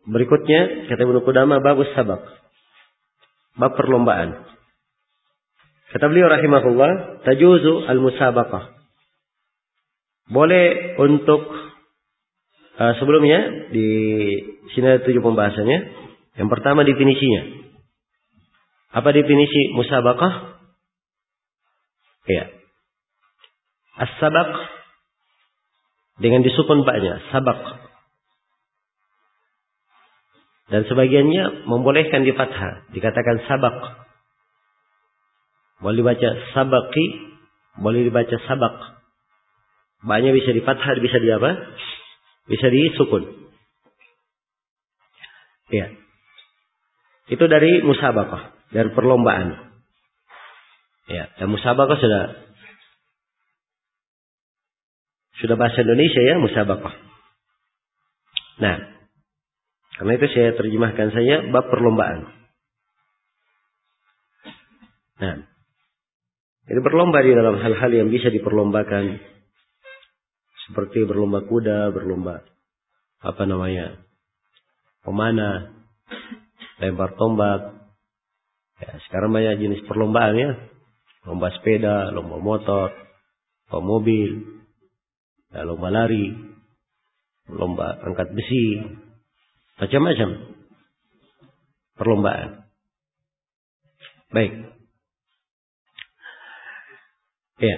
Berikutnya kata Ibnu Qudamah babus sabaq. Bab perlombaan. Kata beliau rahimahullah, tajuzu al-musabaqah. Boleh untuk sebelumnya di sini ada 7 pembahasannya. Yang pertama definisinya. Apa definisi musabaqah? Ya. As-sabaq dengan disukun ba'nya, sabaq. Dan sebagiannya membolehkan di fathah, dikatakan sabaq. Boleh dibaca sabaqi, boleh dibaca sabaq. Ba'nya bisa di fathah, bisa di apa? Bisa disukun. Ya. Itu dari musabaqah, dari perlombaan. Ya, dan musabaqah sudah bahasa Indonesia ya, musabaqah. Nah, karena itu saya terjemahkan saya bab perlombaan. Nah, jadi berlomba di dalam hal-hal yang bisa diperlombakan, seperti berlomba kuda, berlomba pemanah, lempar tombak. Ya, sekarang banyak jenis perlombaan ya, lomba sepeda, lomba motor, lomba mobil, ya, lomba lari, lomba angkat besi, macam-macam perlombaan. Baik. Ya.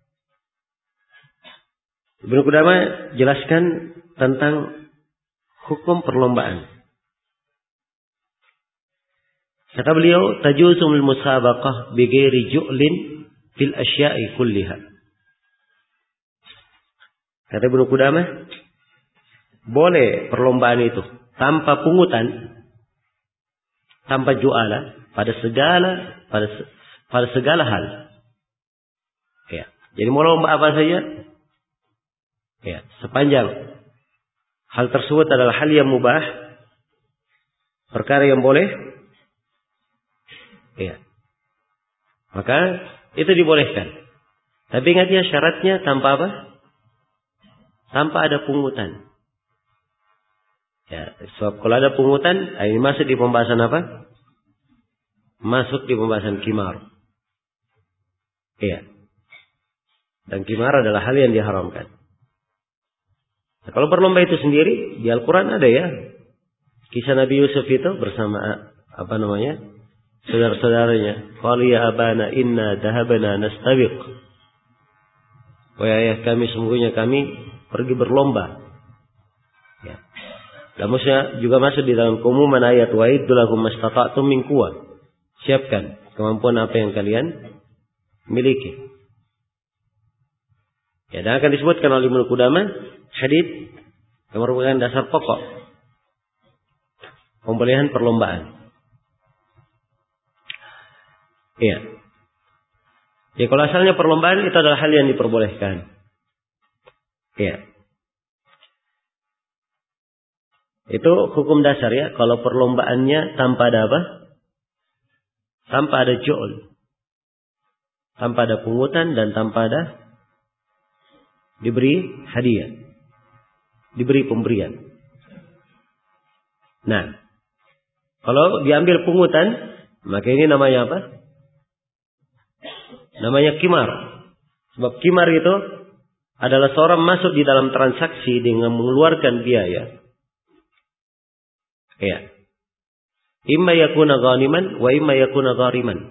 Ibnu Qudamah jelaskan tentang hukum perlombaan. Kata beliau, tajuzul musabaqah bighairi ju'lin fil asya'i kulliha. Kata Ibnu Qudamah, boleh perlombaan itu tanpa pungutan, tanpa ju'ala pada segala hal. Ya. Jadi mau lomba apa saja, ya, sepanjang hal tersebut adalah hal yang mubah, perkara yang boleh, ya, maka itu dibolehkan. Tapi ingat ya, syaratnya tanpa apa? Tanpa ada pungutan. Ya, sebab kalau ada pungutan, ini masuk di pembahasan apa? Masuk di pembahasan qimar. Iya. Dan qimar adalah hal yang diharamkan. Nah, kalau berlomba itu sendiri, di Al-Quran ada ya. Kisah Nabi Yusuf itu bersama saudara-saudaranya. Qalu ya abana inna dahabana nastabiq. Wahai ayah kami, sungguhnya kami pergi berlomba. Ya. Dan maksudnya juga masuk di dalam keumuman ayat wa iddu lahum mastata'tum min quwwah. Siapkan kemampuan apa yang kalian miliki. Ya, dan akan disebutkan oleh Ibnu Qudamah hadits yang merupakan dasar pokok pembolehan perlombaan. Iya. Ya, kalau asalnya perlombaan itu adalah hal yang diperbolehkan. Iya. Itu hukum dasar ya. Kalau perlombaannya tanpa ada apa? Tanpa ada ju'ul. Tanpa ada pungutan dan tanpa ada diberi hadiah. Diberi pemberian. Nah, kalau diambil pungutan, maka ini namanya apa? Namanya qimar. Sebab qimar itu adalah seorang masuk di dalam transaksi dengan mengeluarkan biaya. Ya. Imma yakuna ghaniman wa imma yakuna ghariman.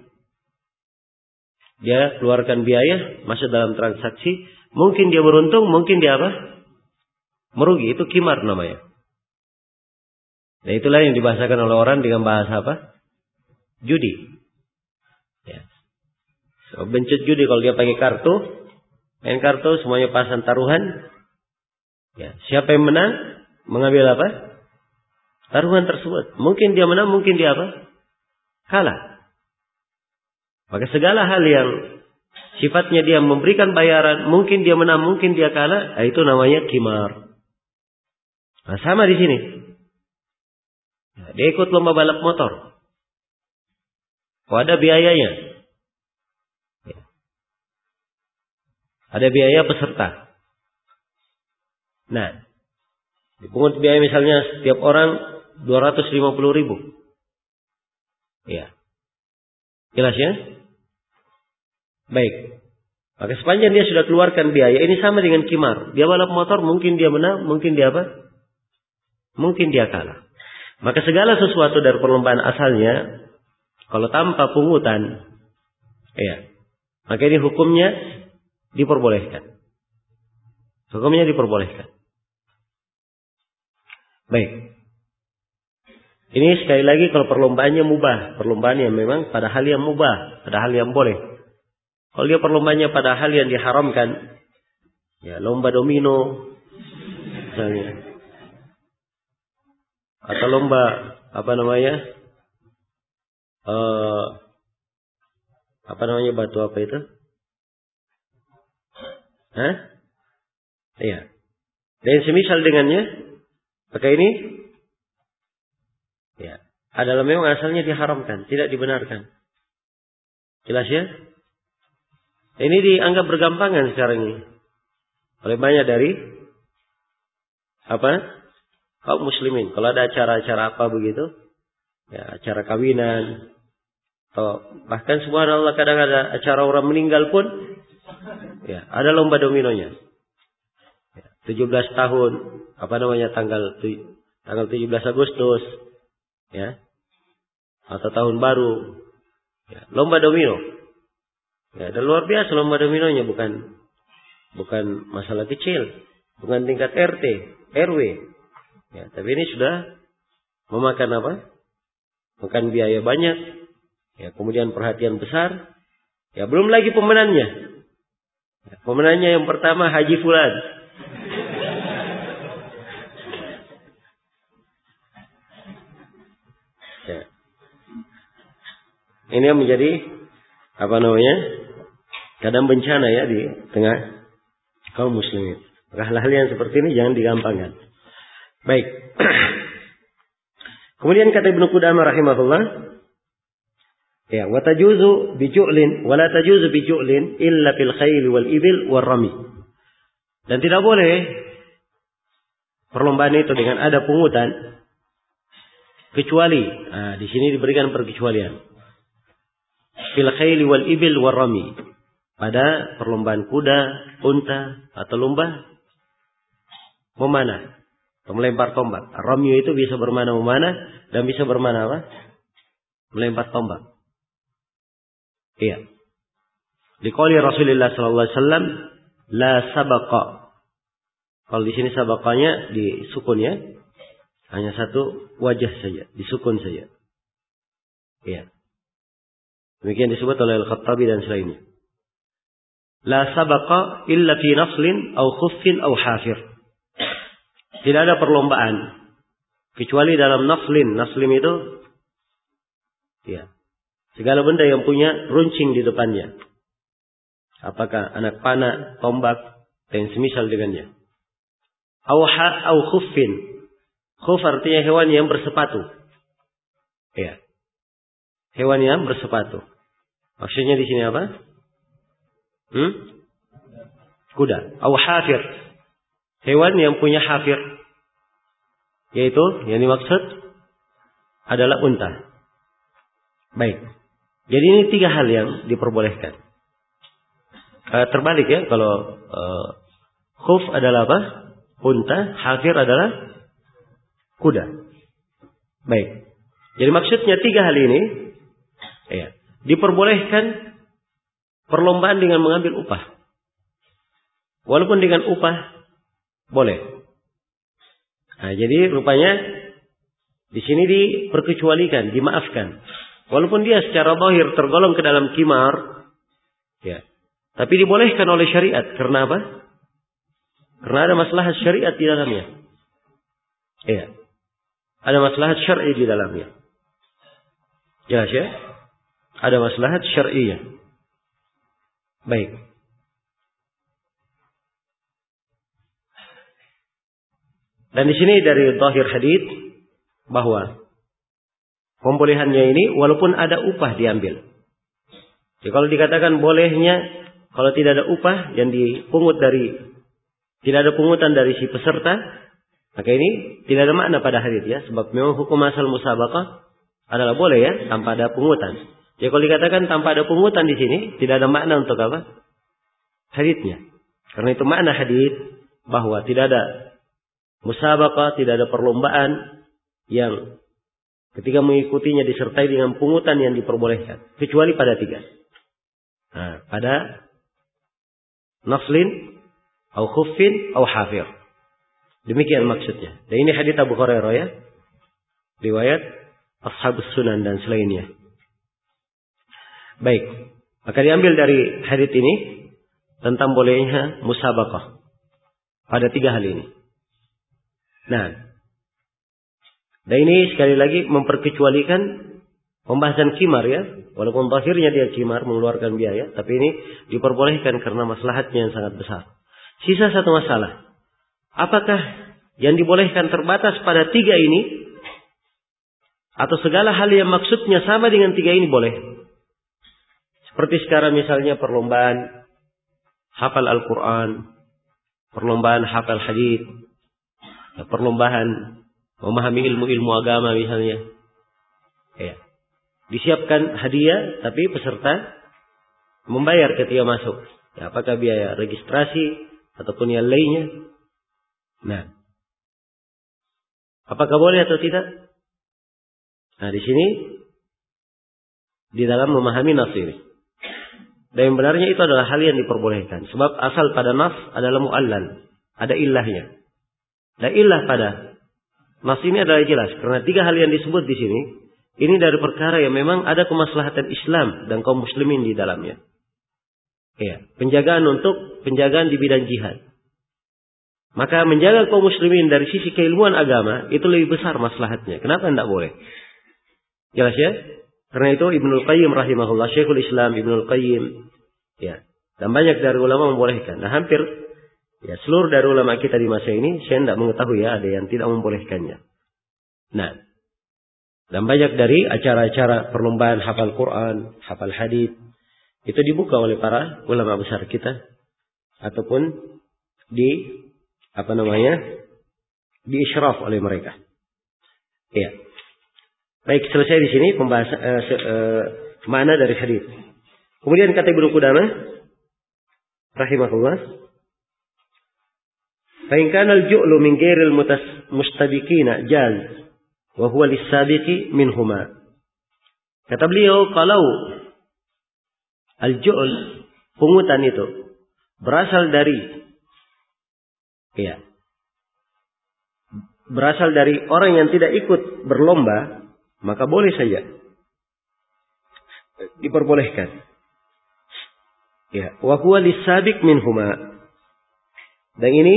Dia keluarkan biaya, masuk dalam transaksi, mungkin dia beruntung, mungkin dia apa? Merugi. Itu qimar namanya. Nah, itulah yang dibahasakan oleh orang dengan bahasa apa? Judi. Ya. So, bencut judi kalau dia pakai kartu, main kartu, semuanya pasang taruhan. Ya. Siapa yang menang, mengambil apa? Taruhan tersebut. Mungkin dia menang, mungkin dia apa? Kalah. Maka segala hal yang sifatnya dia memberikan bayaran, mungkin dia menang, mungkin dia kalah, itu namanya qimar. Nah, sama di sini. Dia ikut lomba balap motor. Oh, ada biayanya. Ada biaya peserta. Nah, dipungut biaya misalnya setiap orang 250.000. Ya. Jelas ya? Baik. Maka sepanjang dia sudah keluarkan biaya, ini sama dengan qimar. Dia balap motor, mungkin dia menang, mungkin dia apa? Mungkin dia kalah. Maka segala sesuatu dari perlombaan asalnya, kalau tanpa pungutan, ya, maka ini hukumnya diperbolehkan. Hukumnya diperbolehkan. Baik. Ini sekali lagi kalau perlombaannya mubah. Perlombaan yang memang pada hal yang mubah. Pada hal yang boleh. Kalau dia perlombaannya pada hal yang diharamkan. Ya, lomba domino. Misalnya. Atau lomba, batu apa itu? Hah? Iya. Dan semisal dengannya. Maka ini. Ya, adalah memang asalnya diharamkan, tidak dibenarkan. Jelas ya? Ini dianggap bergampangan sekarang ini oleh banyak dari kaum muslimin. Kalau ada acara-acara apa begitu, ya acara kawinan, atau bahkan subhanallah kadang ada acara orang meninggal pun, ya ada lomba dominonya. Ya, 17 tahun, tanggal 17 Agustus. Ya, atau tahun baru, ya, lomba domino, ya, dan luar biasa lomba dominonya, bukan masalah kecil, bukan tingkat RT, RW, ya, tapi ini sudah memakan makan biaya banyak, ya, kemudian perhatian besar, ya, belum lagi pemenangnya, ya, pemenangnya yang pertama Haji Fulan. Ya. Ini yang menjadi kadang bencana ya di tengah kaum muslimin. Maka hal-hal yang seperti ini jangan digampangkan. Baik. Kemudian kata Ibnu Qudamah rahimahullah, ya, wa tajuzu bi ju'lin wa la tajuzu bi ju'lin illa fil khayl wal ibil war rami. Dan tidak boleh perlombaan itu dengan ada pungutan kecuali, di sini diberikan perkecualian. Fil khayli wal ibil war rami. Pada perlombaan kuda, unta, atau lomba memanah, atau melempar tombak. Rami itu bisa bermana memanah dan bisa bermana melempar tombak. Iya. Diqali Rasulullah sallallahu alaihi wasallam la sabaqa. Kalau di sini sabaqanya disukun ya. Hanya satu wajah saja, disukun saja. Iya. Demikian disebut oleh Al-Khattabi dan selainnya. La sabaqa illa fi naslin au khuffin au hafir. Tidak ada perlombaan kecuali dalam naslin. Naslin itu, ya, segala benda yang punya runcing di depannya. Apakah anak panah, tombak, dan semisal dengannya. Au khuffin. Khuf artinya hewan yang bersepatu. Ya. Hewan yang bersepatu. Maksudnya di sini apa? Kuda. Au hafir. Hewan yang punya hafir. Yaitu yang dimaksud adalah unta. Baik. Jadi ini 3 hal yang diperbolehkan. Terbalik ya. Kalau khuf adalah apa? Unta. Hafir adalah kuda. Baik. Jadi maksudnya 3 hal ini, ya, diperbolehkan perlombaan dengan mengambil upah. Walaupun dengan upah boleh. Nah, jadi rupanya di sini diperkecualikan, dimaafkan. Walaupun dia secara zahir tergolong ke dalam qimar, ya, tapi dibolehkan oleh syariat. Karena apa? Karena ada maslahat syariat di dalamnya. Iya. Ada maslahat syar'i di dalamnya. Jelas ya? Ada maslahat syar'iyah. Baik. Dan di sini dari zahir hadits bahwa pembolehannya ini walaupun ada upah diambil. Jadi kalau dikatakan bolehnya kalau tidak ada upah yang dipungut dari, tidak ada pungutan dari si peserta, Maka ini tidak ada makna pada hadits ya, sebab memang hukum asal musabaqah adalah boleh ya, tanpa ada pungutan. Jadi kalau dikatakan tanpa ada pungutan di sini, tidak ada makna untuk apa? Haditsnya. Karena itu makna hadits bahwa tidak ada musabaqah, tidak ada perlombaan yang ketika mengikutinya disertai dengan pungutan yang diperbolehkan, kecuali pada 3. Nah, pada naslin, au khuffin, au hafir. Demikian maksudnya. Dan ini hadits Abu Hurairah ya. Riwayat Ashabus Sunan dan selainnya. Baik. Maka diambil dari hadits ini tentang bolehnya musabaqah pada 3 hal ini. Nah, dan ini sekali lagi memperkecualikan pembahasan kimar ya. Walaupun akhirnya dia kimar mengeluarkan biaya, tapi ini diperbolehkan karena maslahatnya yang sangat besar. Sisa satu masalah. Apakah yang dibolehkan terbatas pada 3 ini? Atau segala hal yang maksudnya sama dengan 3 ini boleh? Seperti sekarang misalnya perlombaan hafal Al-Quran, perlombaan hafal hadits, perlombaan memahami ilmu-ilmu agama misalnya. Ya. Disiapkan hadiah, tapi peserta membayar ketika masuk. Ya, apakah biaya registrasi ataupun yang lainnya? Nah, apakah boleh atau tidak? Nah, di sini di dalam memahami nas ini. Dan yang benarnya itu adalah hal yang diperbolehkan. Sebab asal pada nas adalah mu'allal, ada ilahnya. Dan ilah pada nas ini adalah jelas. Karena 3 hal yang disebut di sini, ini dari perkara yang memang ada kemaslahatan Islam dan kaum muslimin di dalamnya. Ya, penjagaan di bidang jihad. Maka menjaga kaum muslimin dari sisi keilmuan agama itu lebih besar maslahatnya. Kenapa tidak boleh? Jelas ya? Karena itu Ibnul Qayyim rahimahullah, Syekhul Islam Ibnul Qayyim, ya, dan banyak dari ulama membolehkan. Nah, hampir ya seluruh dari ulama kita di masa ini, saya tidak mengetahui ya ada yang tidak membolehkannya. Nah, dan banyak dari acara-acara perlombaan hafal Quran, hafal hadits itu dibuka oleh para ulama besar kita ataupun diisyraf oleh mereka. Ya. Baik, selesai di sini pembahasan makna dari hadis. Kemudian kata Ibnu Qudamah rahimahullah, "Fa in kana al-ju'lu min ghairil mustabiqina jaz wa huwa lis-sabiqi minhuma." Kata beliau, kalau al-ju'l, pungutan itu berasal dari orang yang tidak ikut berlomba, maka boleh saja diperbolehkan. Ya, wa huwa lis-sabiq minhuma. Dan ini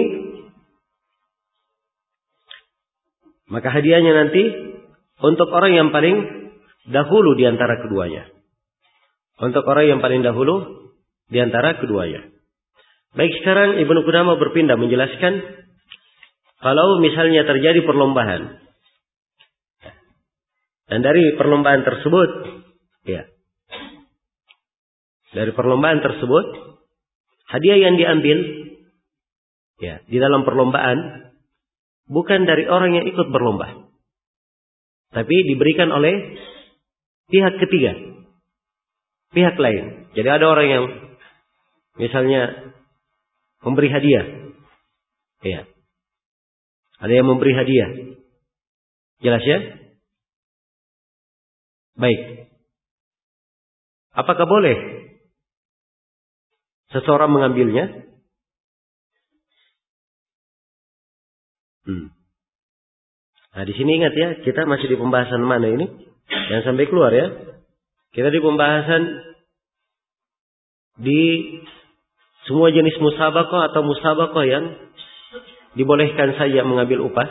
maka hadiahnya nanti untuk orang yang paling dahulu di antara keduanya. Untuk orang yang paling dahulu di antara keduanya. Baik, sekarang Ibnu Qudamah berpindah menjelaskan kalau misalnya terjadi perlombaan. Dan dari perlombaan tersebut, ya. Dari perlombaan tersebut, hadiah yang diambil ya, di dalam perlombaan bukan dari orang yang ikut berlomba. Tapi diberikan oleh pihak ketiga. Pihak lain. Jadi ada orang yang misalnya memberi hadiah. Ya. Ada yang memberi hadiah. Jelas ya? Baik. Apakah boleh seseorang mengambilnya? Nah, di sini ingat ya, kita masih di pembahasan mana ini? Jangan sampai keluar ya. Kita di pembahasan di semua jenis musabaqah atau musabaqah yang dibolehkan saja mengambil upah.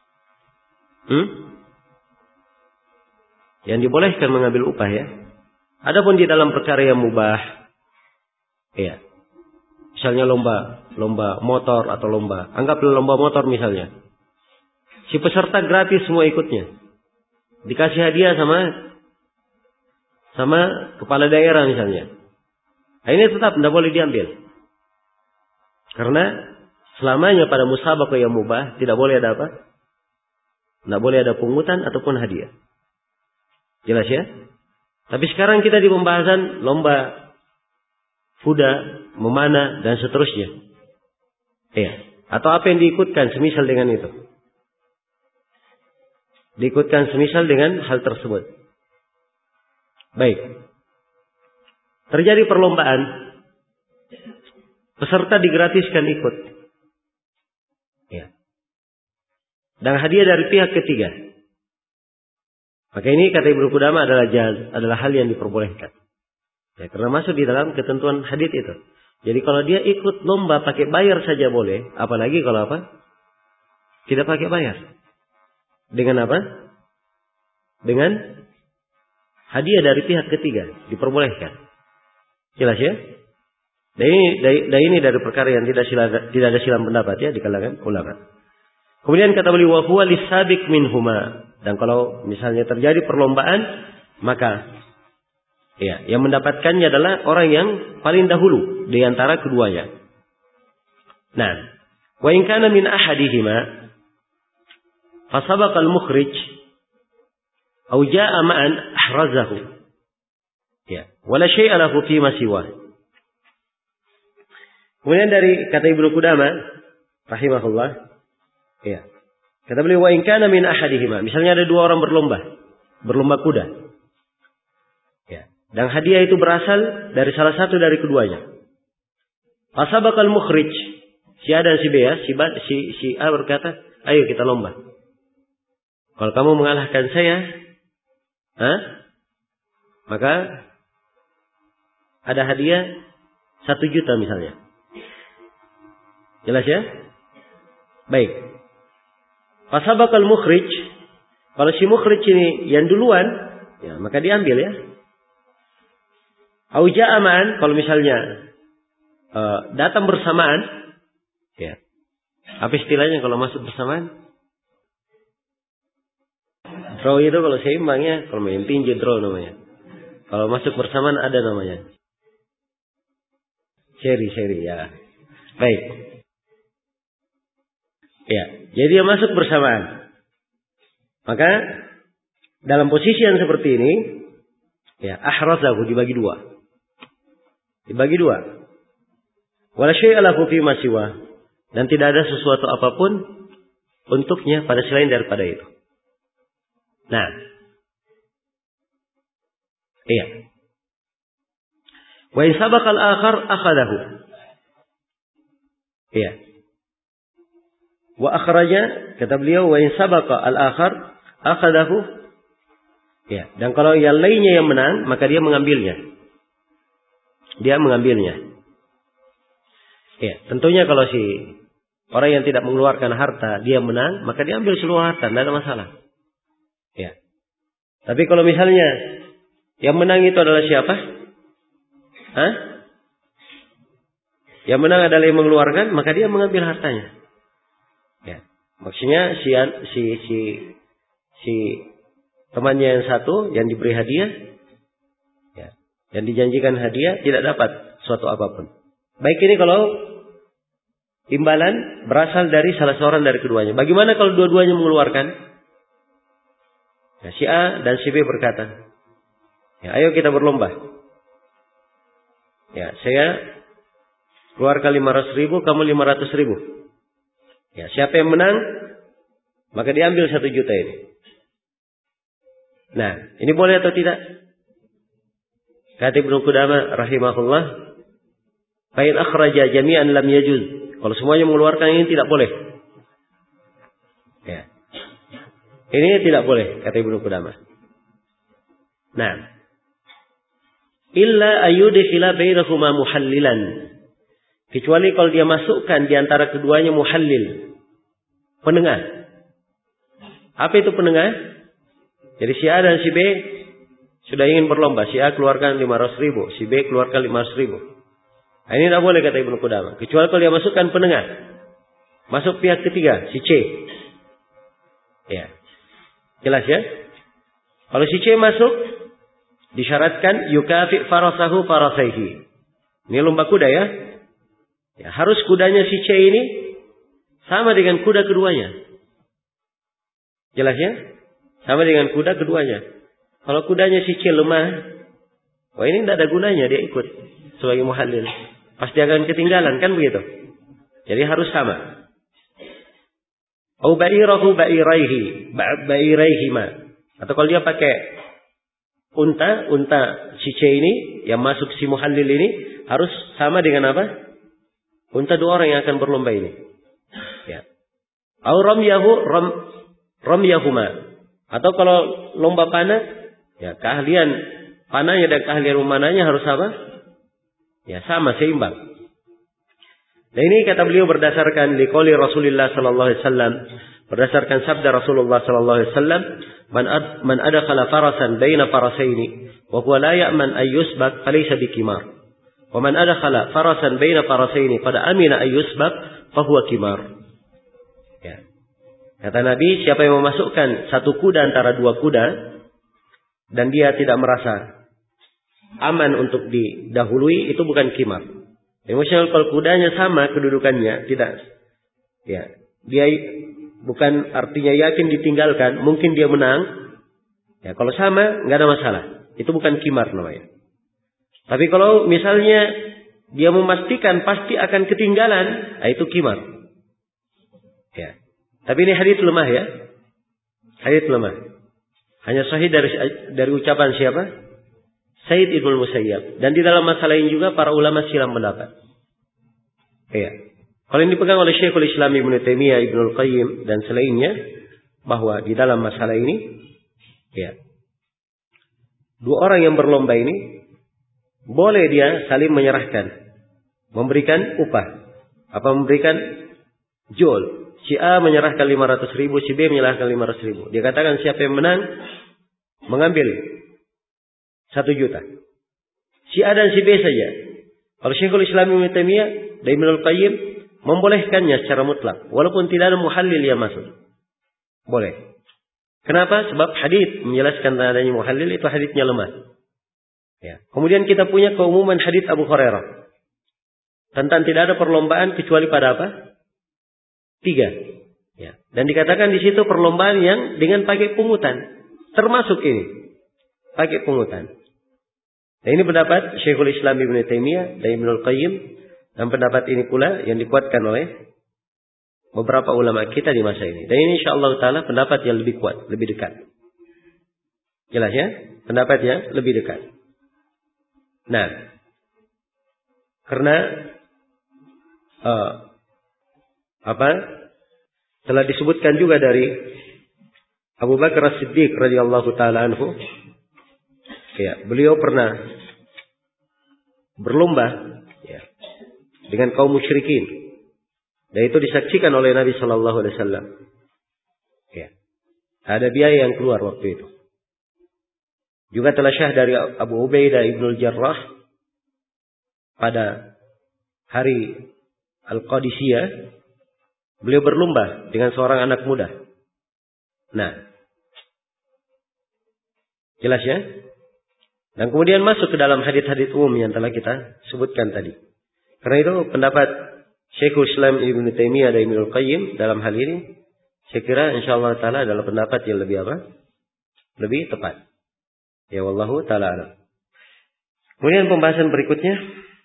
Yang dibolehkan mengambil upah ya. Adapun di dalam perkara yang mubah, ya. Misalnya lomba motor atau anggaplah lomba motor misalnya. Si peserta gratis semua ikutnya. Dikasih hadiah sama kepala daerah misalnya. Nah, ini tetap tidak boleh diambil. Karena Selamanya pada musabaqah yang mubah tidak boleh ada apa? Tidak boleh ada pungutan ataupun hadiah. Jelas ya? Tapi sekarang kita di pembahasan lomba kuda, memanah dan seterusnya. Iya. Atau apa yang diikutkan semisal dengan itu. Diikutkan semisal dengan hal tersebut. Baik. Terjadi perlombaan. Peserta digratiskan ikut. Ya. Dan hadiah dari pihak ketiga. Maka ini kata Ibnu Qudamah adalah hal yang diperbolehkan. Ya, karena masuk di dalam ketentuan hadits itu. Jadi kalau dia ikut lomba pakai bayar saja boleh. Apalagi kalau apa? Tidak pakai bayar. Dengan apa? Dengan hadiah dari pihak ketiga. Diperbolehkan. Jelas ya? Dan ini dari perkara yang tidak ada silang pendapat ya di kalangan ulama. Kemudian kata beliau wa huwa lisabiq minhuma. Dan kalau misalnya terjadi perlombaan, maka ya, yang mendapatkannya adalah orang yang paling dahulu di antara keduanya. Nah, wa in kana min ahadihima fa sabaqa al-mukhrij aw jaa'a ma'an ahrazahu. Ya, wala syai'a lahu fi ma siwa. Kemudian dari kata Ibnu Qudamah rahimahullah, ya. Kata beliau wa in kana min ahadihima, misalnya ada dua orang berlomba kuda. Ya. Dan hadiah itu berasal dari salah satu dari keduanya. Fasabaqal mukhrij, si A dan si B ya, si A berkata, "Ayo kita lomba. Kalau kamu mengalahkan saya, maka ada hadiah 1 juta misalnya." Jelas ya? Baik. Fasabaqal mukhrij, kalau si mukhrij ini yang duluan, ya maka diambil ya. Au jaa'a ma'an, kalau misalnya datang bersamaan, ya. Apa istilahnya kalau masuk bersamaan? Draw itu kalau seimbang ya, kalau main tinju draw namanya. Kalau masuk bersamaan ada namanya. Seri ya. Baik. Ya, jadi dia masuk bersamaan. Maka dalam posisi yang seperti ini, ya ahrazahu dibagi dua. Wala syai'a lahu fi ma siwa, dan tidak ada sesuatu apapun untuknya pada selain daripada itu. Nah. Iya. Wa in sabaqal akhar akhadahu. Iya. Wa akhraja, kata beliau, wa in sabaqa al-akhar akhadahu. Ya, dan kalau yang lainnya yang menang, maka dia mengambilnya. Ya, tentunya kalau si orang yang tidak mengeluarkan harta, dia menang, maka dia ambil seluruh harta, tidak ada masalah. Ya. Tapi kalau misalnya yang menang itu adalah siapa? Yang menang adalah yang mengeluarkan, maka dia mengambil hartanya. Ya, maksudnya si temannya yang satu yang diberi hadiah, ya, yang dijanjikan hadiah tidak dapat suatu apapun. Baik ini kalau imbalan berasal dari salah seorang dari keduanya. Bagaimana kalau dua-duanya mengeluarkan? Ya, si A dan si B berkata, ya, ayo kita berlomba. Ya, saya keluarkan 500.000, kamu 500.000. Ya, siapa yang menang, maka diambil 1 juta ini. Nah, ini boleh atau tidak? Kata Ibnu Qudamah rahimahullah, fa in akhraja jami'an lam yajuz. Kalau semuanya mengeluarkan ini tidak boleh. Ya. Ini tidak boleh, kata Ibnu Qudamah. Nah, illa ayyudkhila bainahuma muhallilan. Kecuali kalau dia masukkan di antara keduanya muhallil, penengah. Apa itu penengah? Jadi si A dan si B sudah ingin berlomba. Si A keluarkan 500.000, si B keluarkan 500.000. Nah, ini tidak boleh kata Ibnu Qudamah. Kecuali kalau dia masukkan penengah. Masuk pihak ketiga, si C. Ya. Jelas ya? Kalau si C masuk, disyaratkan yukafi farasahu farasaihi. Ini lomba kuda ya. Ya, harus kudanya si C ini Sama dengan kuda keduanya. Jelas ya? Sama dengan kuda keduanya. Kalau kudanya sicil lemah, wah ini tidak ada gunanya dia ikut sebagai muhallil. Pasti akan ketinggalan, kan begitu? Jadi harus sama. Au ba'irahu ba'iraihima. Atau kalau dia pakai unta sice ini yang masuk si muhallil ini harus sama dengan apa? Unta dua orang yang akan berlomba ini. Ya. Au ramyahuma. Atau kalau lomba panah, ya keahlian panahnya dan keahlian memanahnya harus apa? Ya sama, seimbang. Nah ini kata beliau berdasarkan liqauli Rasulullah sallallahu alaihi wasallam, berdasarkan sabda Rasulullah sallallahu alaihi wasallam, man adkhala farasan baina farasaini wa huwa la ya'man ay yusbaq falaysa bikimar. Wa man adkhala farasan baina farasaini qad amina ay yusbaq fa huwa kimar. Ya. Kata Nabi, siapa yang memasukkan satu kuda antara dua kuda dan dia tidak merasa aman untuk didahului, itu bukan kimar. Emosional kalau kudanya sama kedudukannya, tidak. Ya, dia bukan artinya yakin ditinggalkan, mungkin dia menang. Ya, kalau sama nggak ada masalah. Itu bukan kimar namanya. Tapi kalau misalnya dia memastikan pasti akan ketinggalan, nah itu kimar. Ya. Tapi ini hadits lemah ya. Hadits lemah. Hanya sahih dari ucapan siapa? Said Ibnu Musayyab. Dan di dalam masalah ini juga para ulama silam pendapat. Ya. Kalau ini dipegang oleh Syekhul Islam Ibnu Taimiyah, Ibnu Qayyim dan selainnya, bahwa di dalam masalah ini, ya, dua orang yang berlomba ini boleh dia saling menyerahkan, memberikan upah, apa memberikan jual. Si A menyerahkan 500.000, si B menyerahkan 500.000. Dia katakan siapa yang menang mengambil 1 juta. Si A dan si B saja. Kalau Syekhul Islam Ibnu Taimiyah dan Ibnu Qayyim membolehkannya secara mutlak, walaupun tidak ada muhallil yang masuk. Boleh. Kenapa? Sebab hadits menjelaskan adanya muhallil itu haditsnya lemah. Ya. Kemudian kita punya keumuman hadits Abu Hurairah tentang tidak ada perlombaan kecuali pada apa? 3. Ya. Dan dikatakan di situ perlombaan yang dengan pakai pungutan. Termasuk ini. Pakai pungutan. Nah ini pendapat Syekhul Islam Ibnu Taimiyah dan Ibnu Qayyim. Dan pendapat ini pula yang dikuatkan oleh beberapa ulama kita di masa ini. Dan ini insyaAllah ta'ala pendapat yang lebih kuat, lebih dekat. Jelas ya? Pendapat yang lebih dekat. Nah. Karena telah disebutkan juga dari Abu Bakar As-Siddiq radhiyallahu taala anhu, ya, beliau pernah berlomba ya, dengan kaum musyrikin. Dan itu disaksikan oleh Nabi sallallahu alaihi wasallam. Ya. Ada biaya yang keluar waktu itu. Juga telah syah dari Abu Ubaidah Ibnul Jarrah pada hari Al-Qadisiyah. Beliau berlomba dengan seorang anak muda. Nah. Jelas ya? Dan kemudian masuk ke dalam hadits-hadits umum yang telah kita sebutkan tadi. Karena itu pendapat Syekhul Islam Ibnu Taimiyah dan Ibnu Qayyim dalam hal ini, saya kira insyaallah taala adalah pendapat yang lebih apa? Lebih tepat. Ya wallahu taala alam. Kemudian pembahasan berikutnya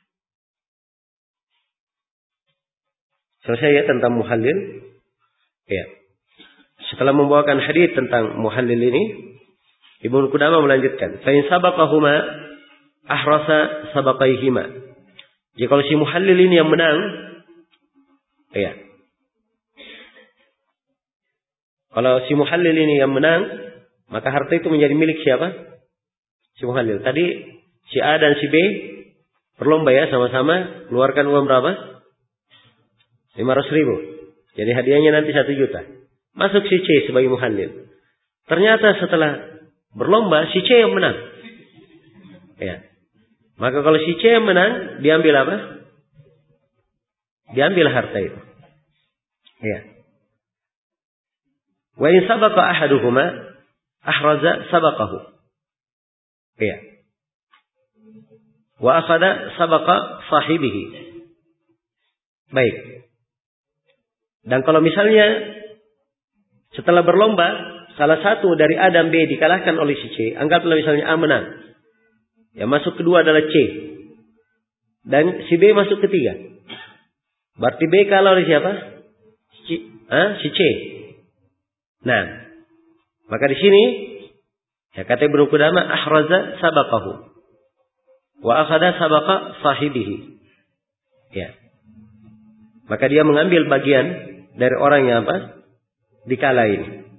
selesai ya tentang muhallil. Ya. Setelah membawakan hadis tentang muhallil ini, Ibnu Qudamah melanjutkan, "Fa in sabaqahuma ahrasa sabaqaihima." Jika kalau si muhallil ini yang menang, ya. Kalau si muhallil ini yang menang, maka harta itu menjadi milik siapa? Si muhallil. Tadi si A dan si B berlomba ya, sama-sama keluarkan uang berapa? 500.000. Jadi hadiahnya nanti 1 juta. Masuk si C sebagai muhallil. Ternyata setelah berlomba si C yang menang. Ya. Maka kalau si C yang menang, diambil apa? Diambil harta itu. Ya. Wa in sabaqa ahaduhuma ahraza sabaqahu. Ya. Wa akhadha sabaqa sahibihi. Baik. Dan kalau misalnya setelah berlomba, salah satu dari A dan B dikalahkan oleh si C, anggaplah misalnya A menang. Yang masuk kedua adalah C. Dan si B masuk ketiga. Berarti B kalah oleh siapa? Si C. Nah, maka di sini ya kata Ibnu Qudamah ahraza sabaqahu wa akhadha sabaqa sahibihi. Ya. Maka dia mengambil bagian dari orang yang apa? Dikala ini.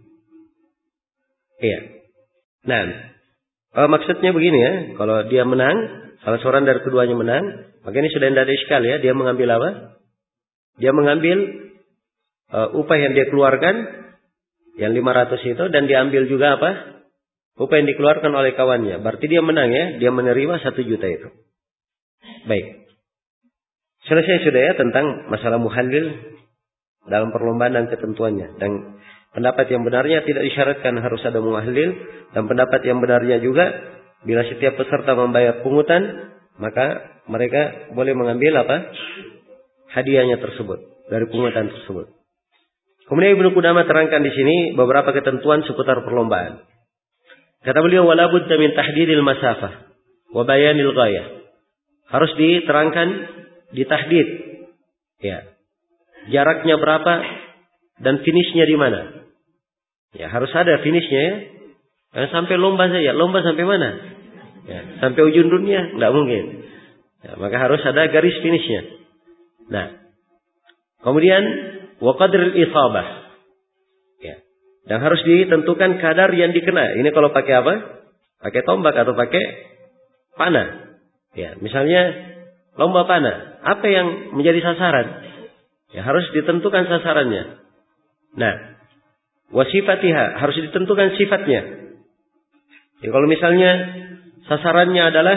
Iya. Nah, maksudnya begini ya, kalau dia menang, salah seorang dari keduanya menang, maka ini sudah tidak ada iskal ya, dia mengambil apa? Dia mengambil upah yang dia keluarkan, yang 500 itu, dan diambil juga apa? Upah yang dikeluarkan oleh kawannya. Berarti dia menang ya, dia menerima 1 juta itu. Baik. Selesai sudah ya tentang masalah muhallil dalam perlombaan dan ketentuannya. Dan pendapat yang benarnya tidak disyaratkan harus ada muhallil. Dan pendapat yang benarnya juga, bila setiap peserta membayar pungutan, maka mereka boleh mengambil apa? Hadiahnya tersebut, dari pungutan tersebut. Kemudian Ibnu Qudamah terangkan di sini beberapa ketentuan seputar perlombaan. Kata beliau, wala budda min tahdidil masafah wa bayanil ghayah. Harus diterangkan, ditahdid. Ya. Jaraknya berapa dan finishnya di mana? Ya, harus ada finishnya ya. Jangan sampai lomba saja. Lomba sampai mana? Ya, sampai ujung dunia? Enggak mungkin. Ya, maka harus ada garis finishnya. Nah, kemudian wa qadrul isabah. Ya. Dan harus ditentukan kadar yang dikena. Ini kalau pakai apa? Pakai tombak atau pakai panah. Ya, misalnya lomba panah, apa yang menjadi sasaran? Ya, harus ditentukan sasarannya. Nah, wasifatiha, harus ditentukan sifatnya. Ya, kalau misalnya sasarannya adalah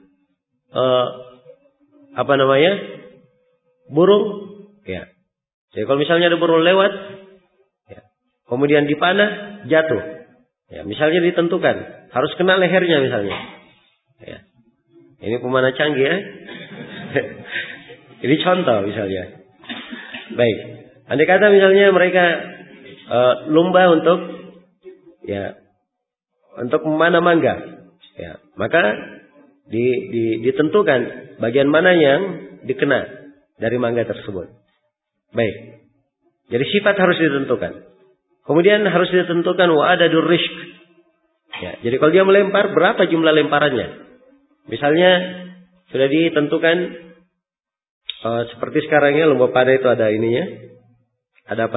burung, ya. Jadi kalau misalnya ada burung lewat, ya, kemudian dipanah, jatuh. Ya, misalnya ditentukan, harus kena lehernya misalnya. Ya. Ini pemanah canggih ya. Ini contoh misalnya. Baik. Andai kata misalnya mereka lomba untuk memanah mangga, ya, maka ditentukan bagian mana yang dikena dari mangga tersebut. Baik. Jadi sifat harus ditentukan. Kemudian harus ditentukan wa adadur rizq. Ya, jadi kalau dia melempar, berapa jumlah lemparannya? Misalnya sudah ditentukan seperti sekarang ya, lomba panah itu ada ininya. Ada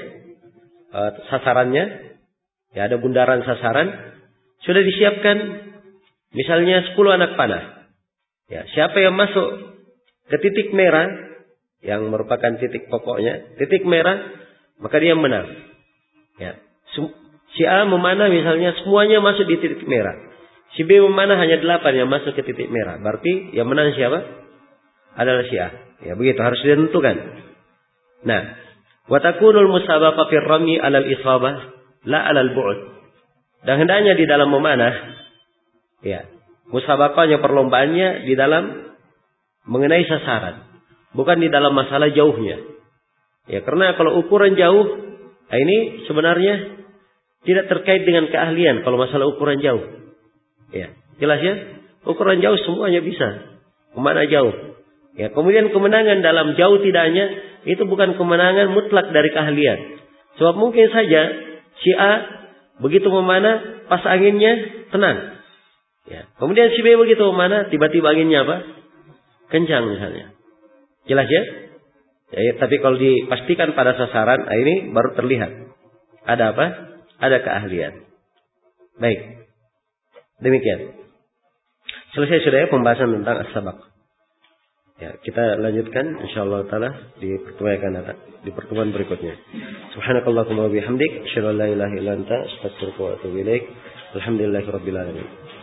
sasarannya. Ya, ada bundaran sasaran. Sudah disiapkan misalnya 10 anak panah. Ya, siapa yang masuk ke titik merah yang merupakan titik pokoknya, titik merah, maka dia menang. Ya. Si A memanah misalnya semuanya masuk di titik merah. Si B memanah hanya 8 yang masuk ke titik merah. Berarti yang menang siapa? Adalah si A. Ya, begitu harus ditentukan. Nah, wa takunul musabaqah fir rami 'alal isabah la 'alal bu'd. Dan hendaknya di dalam memanah, ya, musabaqahnya perlombaannya di dalam mengenai sasaran, bukan di dalam masalah jauhnya. Ya, karena kalau ukuran jauh, ini sebenarnya tidak terkait dengan keahlian kalau masalah ukuran jauh. Ya, jelas ya? Ukuran jauh semuanya bisa. Kemana jauh? Ya, kemudian kemenangan dalam jauh tidaknya itu bukan kemenangan mutlak dari keahlian. Sebab mungkin saja si A begitu memanah pas anginnya tenang. Ya, kemudian si B begitu memanah tiba-tiba anginnya apa? Kencang misalnya. Jelas ya? Ya, tapi kalau dipastikan pada sasaran, ini baru terlihat ada apa? Ada keahlian. Baik. Demikian. Selesai sudah ya pembahasan tentang as-sabaq. Ya, kita lanjutkan insyaallah taala di pertemuan akan datang, di pertemuan berikutnya. Subhanakallahumma wa bihamdik, asyhadu an la ilaha illa anta, astaghfiruka wa atubu ilaik. Alhamdulillahirabbil alamin.